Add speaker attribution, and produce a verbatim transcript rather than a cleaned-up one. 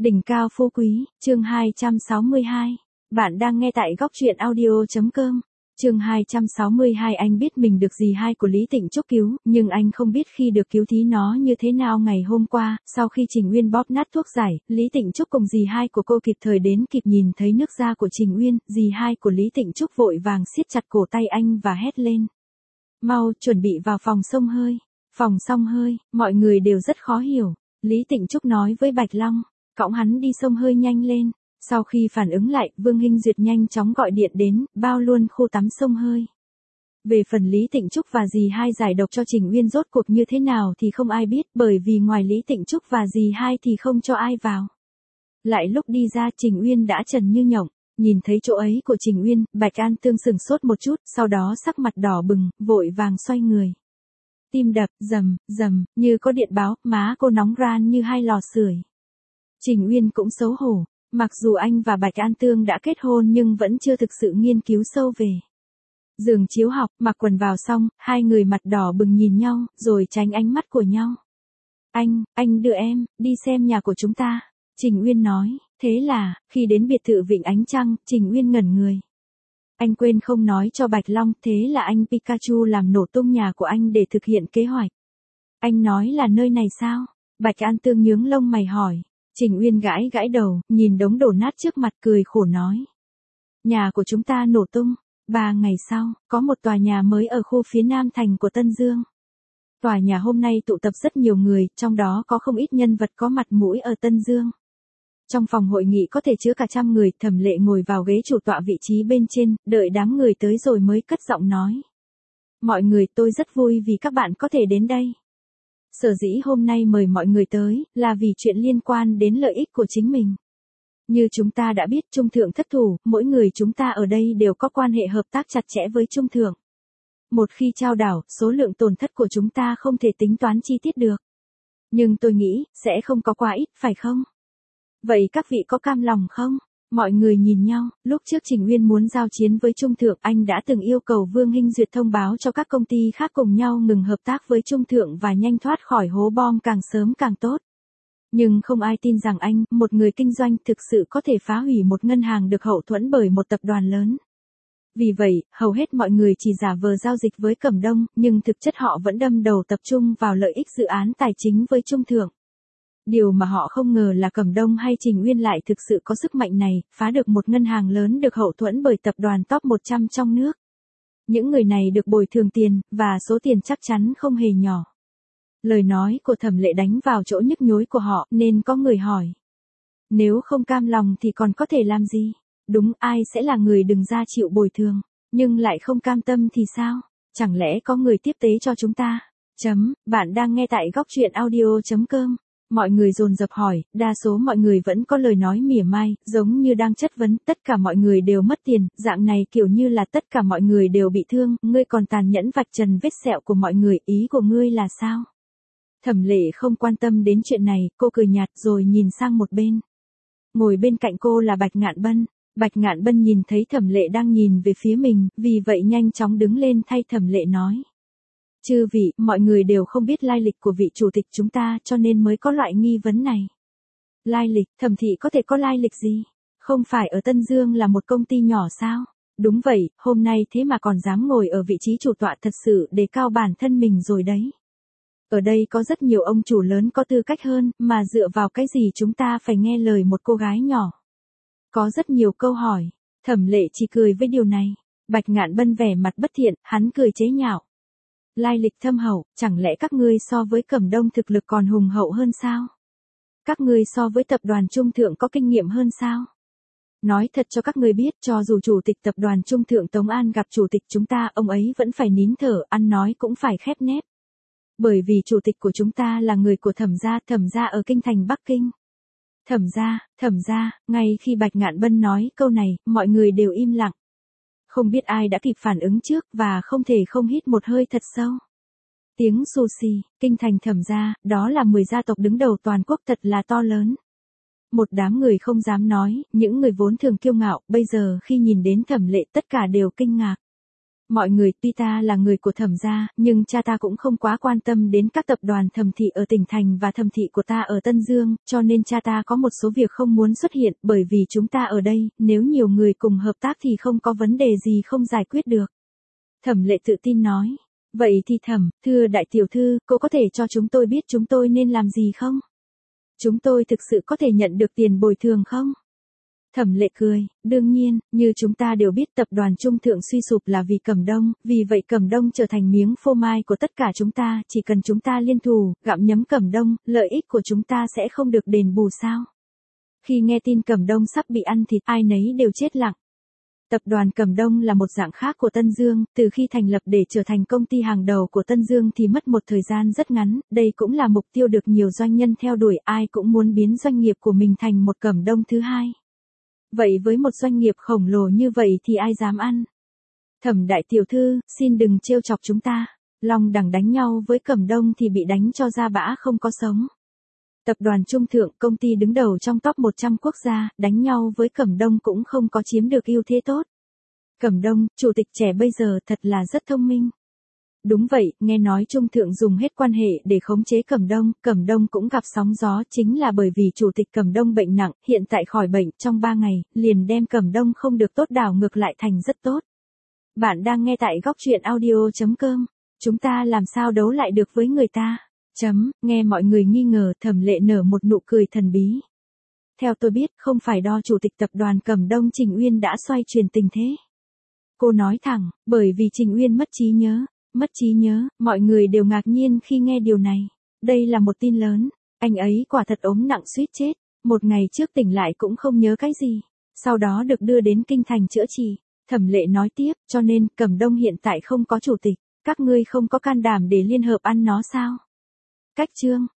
Speaker 1: Đỉnh cao phú quý, chương hai trăm sáu mươi hai. Bạn đang nghe tại góc truyện audio.com. Chương hai trăm sáu mươi hai. Anh biết mình được dì hai của Lý Tịnh Trúc cứu, nhưng anh không biết khi được cứu thí nó như thế nào. Ngày hôm qua, sau khi Trình Uyên bóp nát thuốc giải, Lý Tịnh Trúc cùng dì hai của cô kịp thời đến kịp nhìn thấy nước da của Trình Uyên, dì hai của Lý Tịnh Trúc vội vàng siết chặt cổ tay anh và hét lên. Mau, chuẩn bị vào phòng xông hơi. Phòng xông hơi, mọi người đều rất khó hiểu. Lý Tịnh Trúc nói với Bạch Long. Cõng hắn đi xông hơi nhanh lên. Sau khi phản ứng lại, Vương Hinh Duyệt nhanh chóng gọi điện đến, bao luôn khu tắm xông hơi. Về phần Lý Tịnh Trúc và dì hai giải độc cho Trình Uyên rốt cuộc như thế nào thì không ai biết, bởi vì ngoài Lý Tịnh Trúc và dì hai thì không cho ai vào. Lại lúc đi ra, Trình Uyên đã trần như nhộng. Nhìn thấy chỗ ấy của Trình Uyên, Bạch An Tương sừng sốt một chút, sau đó sắc mặt đỏ bừng, vội vàng xoay người. Tim đập, rầm, rầm, như có điện báo, má cô nóng ran như hai lò sưởi. Trình Uyên cũng xấu hổ, mặc dù anh và Bạch An Tương đã kết hôn nhưng vẫn chưa thực sự nghiên cứu sâu về giường chiếu học. Mặc quần vào xong, hai người mặt đỏ bừng nhìn nhau, rồi tránh ánh mắt của nhau. Anh, anh đưa em, đi xem nhà của chúng ta, Trình Uyên nói. Thế là, khi đến biệt thự Vịnh Ánh Trăng, Trình Uyên ngẩn người. Anh quên không nói cho Bạch Long, thế là anh Pikachu làm nổ tung nhà của anh để thực hiện kế hoạch. Anh nói là nơi này sao? Bạch An Tương nhướng lông mày hỏi. Trình Uyên gãi gãi đầu, nhìn đống đổ nát trước mặt cười khổ nói. Nhà của chúng ta nổ tung. Ba ngày sau, có một tòa nhà mới ở khu phía nam thành của Tân Dương. Tòa nhà hôm nay tụ tập rất nhiều người, trong đó có không ít nhân vật có mặt mũi ở Tân Dương. Trong phòng hội nghị có thể chứa cả trăm người, Thẩm Lệ ngồi vào ghế chủ tọa vị trí bên trên, đợi đám người tới rồi mới cất giọng nói. Mọi người, tôi rất vui vì các bạn có thể đến đây. Sở dĩ hôm nay mời mọi người tới, là vì chuyện liên quan đến lợi ích của chính mình. Như chúng ta đã biết, Trung Thượng thất thủ, mỗi người chúng ta ở đây đều có quan hệ hợp tác chặt chẽ với Trung Thượng. Một khi trao đảo, số lượng tổn thất của chúng ta không thể tính toán chi tiết được. Nhưng tôi nghĩ, sẽ không có quá ít, phải không? Vậy các vị có cam lòng không? Mọi người nhìn nhau, lúc trước Trình Uyên muốn giao chiến với Trung Thượng, anh đã từng yêu cầu Vương Hinh Duyệt thông báo cho các công ty khác cùng nhau ngừng hợp tác với Trung Thượng và nhanh thoát khỏi hố bom càng sớm càng tốt. Nhưng không ai tin rằng anh, một người kinh doanh, thực sự có thể phá hủy một ngân hàng được hậu thuẫn bởi một tập đoàn lớn. Vì vậy, hầu hết mọi người chỉ giả vờ giao dịch với Cẩm Đông, nhưng thực chất họ vẫn đâm đầu tập trung vào lợi ích dự án tài chính với Trung Thượng. Điều mà họ không ngờ là Cẩm Đông hay Trình Uyên lại thực sự có sức mạnh này, phá được một ngân hàng lớn được hậu thuẫn bởi tập đoàn top một trăm trong nước. Những người này được bồi thường tiền, và số tiền chắc chắn không hề nhỏ. Lời nói của Thẩm Lệ đánh vào chỗ nhức nhối của họ, nên có người hỏi. Nếu không cam lòng thì còn có thể làm gì? Đúng, ai sẽ là người đứng ra chịu bồi thường, nhưng lại không cam tâm thì sao? Chẳng lẽ có người tiếp tế cho chúng ta? Chấm, bạn đang nghe tại góc truyện audio.com. Mọi người dồn dập hỏi, đa số mọi người vẫn có lời nói mỉa mai, giống như đang chất vấn, tất cả mọi người đều mất tiền, dạng này kiểu như là tất cả mọi người đều bị thương, ngươi còn tàn nhẫn vạch trần vết sẹo của mọi người, ý của ngươi là sao? Thẩm Lệ không quan tâm đến chuyện này, cô cười nhạt rồi nhìn sang một bên. Ngồi bên cạnh cô là Bạch Ngạn Bân. Bạch Ngạn Bân nhìn thấy Thẩm Lệ đang nhìn về phía mình, vì vậy nhanh chóng đứng lên thay Thẩm Lệ nói. Chư vị, mọi người đều không biết lai lịch của vị chủ tịch chúng ta cho nên mới có loại nghi vấn này. Lai lịch, Thẩm thị có thể có lai lịch gì? Không phải ở Tân Dương là một công ty nhỏ sao? Đúng vậy, hôm nay thế mà còn dám ngồi ở vị trí chủ tọa, thật sự đề cao bản thân mình rồi đấy. Ở đây có rất nhiều ông chủ lớn có tư cách hơn, mà dựa vào cái gì chúng ta phải nghe lời một cô gái nhỏ? Có rất nhiều câu hỏi, Thẩm Lệ chỉ cười với điều này. Bạch Ngạn Bân vẻ mặt bất thiện, hắn cười chế nhạo. Lai lịch thâm hậu, chẳng lẽ các ngươi so với Cẩm Đông thực lực còn hùng hậu hơn sao? Các ngươi so với tập đoàn Trung Thượng có kinh nghiệm hơn sao? Nói thật cho các ngươi biết, cho dù chủ tịch tập đoàn Trung Thượng Tống An gặp chủ tịch chúng ta, ông ấy vẫn phải nín thở, ăn nói cũng phải khép nép. Bởi vì chủ tịch của chúng ta là người của Thẩm gia, Thẩm gia ở kinh thành Bắc Kinh. Thẩm gia, Thẩm gia, ngay khi Bạch Ngạn Bân nói câu này, mọi người đều im lặng. Không biết ai đã kịp phản ứng trước và không thể không hít một hơi thật sâu. Tiếng sushi, kinh thành Thẩm gia, đó là mười gia tộc đứng đầu toàn quốc, thật là to lớn. Một đám người không dám nói, những người vốn thường kiêu ngạo, bây giờ khi nhìn đến Thẩm Lệ tất cả đều kinh ngạc. Mọi người, tuy ta là người của Thẩm gia, nhưng cha ta cũng không quá quan tâm đến các tập đoàn thẩm thị ở tỉnh thành và thẩm thị của ta ở Tân Dương, cho nên cha ta có một số việc không muốn xuất hiện, bởi vì chúng ta ở đây, nếu nhiều người cùng hợp tác thì không có vấn đề gì không giải quyết được. Thẩm Lệ tự tin nói. Vậy thì Thẩm, thưa đại tiểu thư, cô có thể cho chúng tôi biết chúng tôi nên làm gì không? Chúng tôi thực sự có thể nhận được tiền bồi thường không? Thẩm Lệ cười, đương nhiên, như chúng ta đều biết tập đoàn Trung Thượng suy sụp là vì Cẩm Đông, vì vậy Cẩm Đông trở thành miếng phô mai của tất cả chúng ta, chỉ cần chúng ta liên thủ, gặm nhấm Cẩm Đông, lợi ích của chúng ta sẽ không được đền bù sao? Khi nghe tin Cẩm Đông sắp bị ăn thịt, ai nấy đều chết lặng. Tập đoàn Cẩm Đông là một dạng khác của Tân Dương, từ khi thành lập để trở thành công ty hàng đầu của Tân Dương thì mất một thời gian rất ngắn, đây cũng là mục tiêu được nhiều doanh nhân theo đuổi, ai cũng muốn biến doanh nghiệp của mình thành một Cẩm Đông thứ hai. Vậy với một doanh nghiệp khổng lồ như vậy thì ai dám ăn? Thẩm đại tiểu thư, xin đừng trêu chọc chúng ta. Long Đẳng đánh nhau với Cẩm Đông thì bị đánh cho ra bã không có sống. Tập đoàn Trung Thượng, công ty đứng đầu trong top một trăm quốc gia, đánh nhau với Cẩm Đông cũng không có chiếm được ưu thế tốt. Cẩm Đông, chủ tịch trẻ bây giờ thật là rất thông minh. Đúng vậy, nghe nói Trung Thượng dùng hết quan hệ để khống chế Cẩm Đông, Cẩm Đông cũng gặp sóng gió, chính là bởi vì chủ tịch Cẩm Đông bệnh nặng, hiện tại khỏi bệnh, trong ba ngày, liền đem Cẩm Đông không được tốt đảo ngược lại thành rất tốt. Bạn đang nghe tại góc truyện audio chấm com, chúng ta làm sao đấu lại được với người ta? Chấm, nghe mọi người nghi ngờ, Thẩm Lệ nở một nụ cười thần bí. Theo tôi biết, không phải do chủ tịch tập đoàn Cẩm Đông Trình Uyên đã xoay chuyển tình thế. Cô nói thẳng, bởi vì Trình Uyên mất trí nhớ. Mất trí nhớ, mọi người đều ngạc nhiên khi nghe điều này. Đây là một tin lớn, anh ấy quả thật ốm nặng suýt chết, một ngày trước tỉnh lại cũng không nhớ cái gì, sau đó được đưa đến kinh thành chữa trị. Thẩm Lệ nói tiếp, cho nên Cẩm Đông hiện tại không có chủ tịch, các ngươi không có can đảm để liên hợp ăn nó sao? Cách chương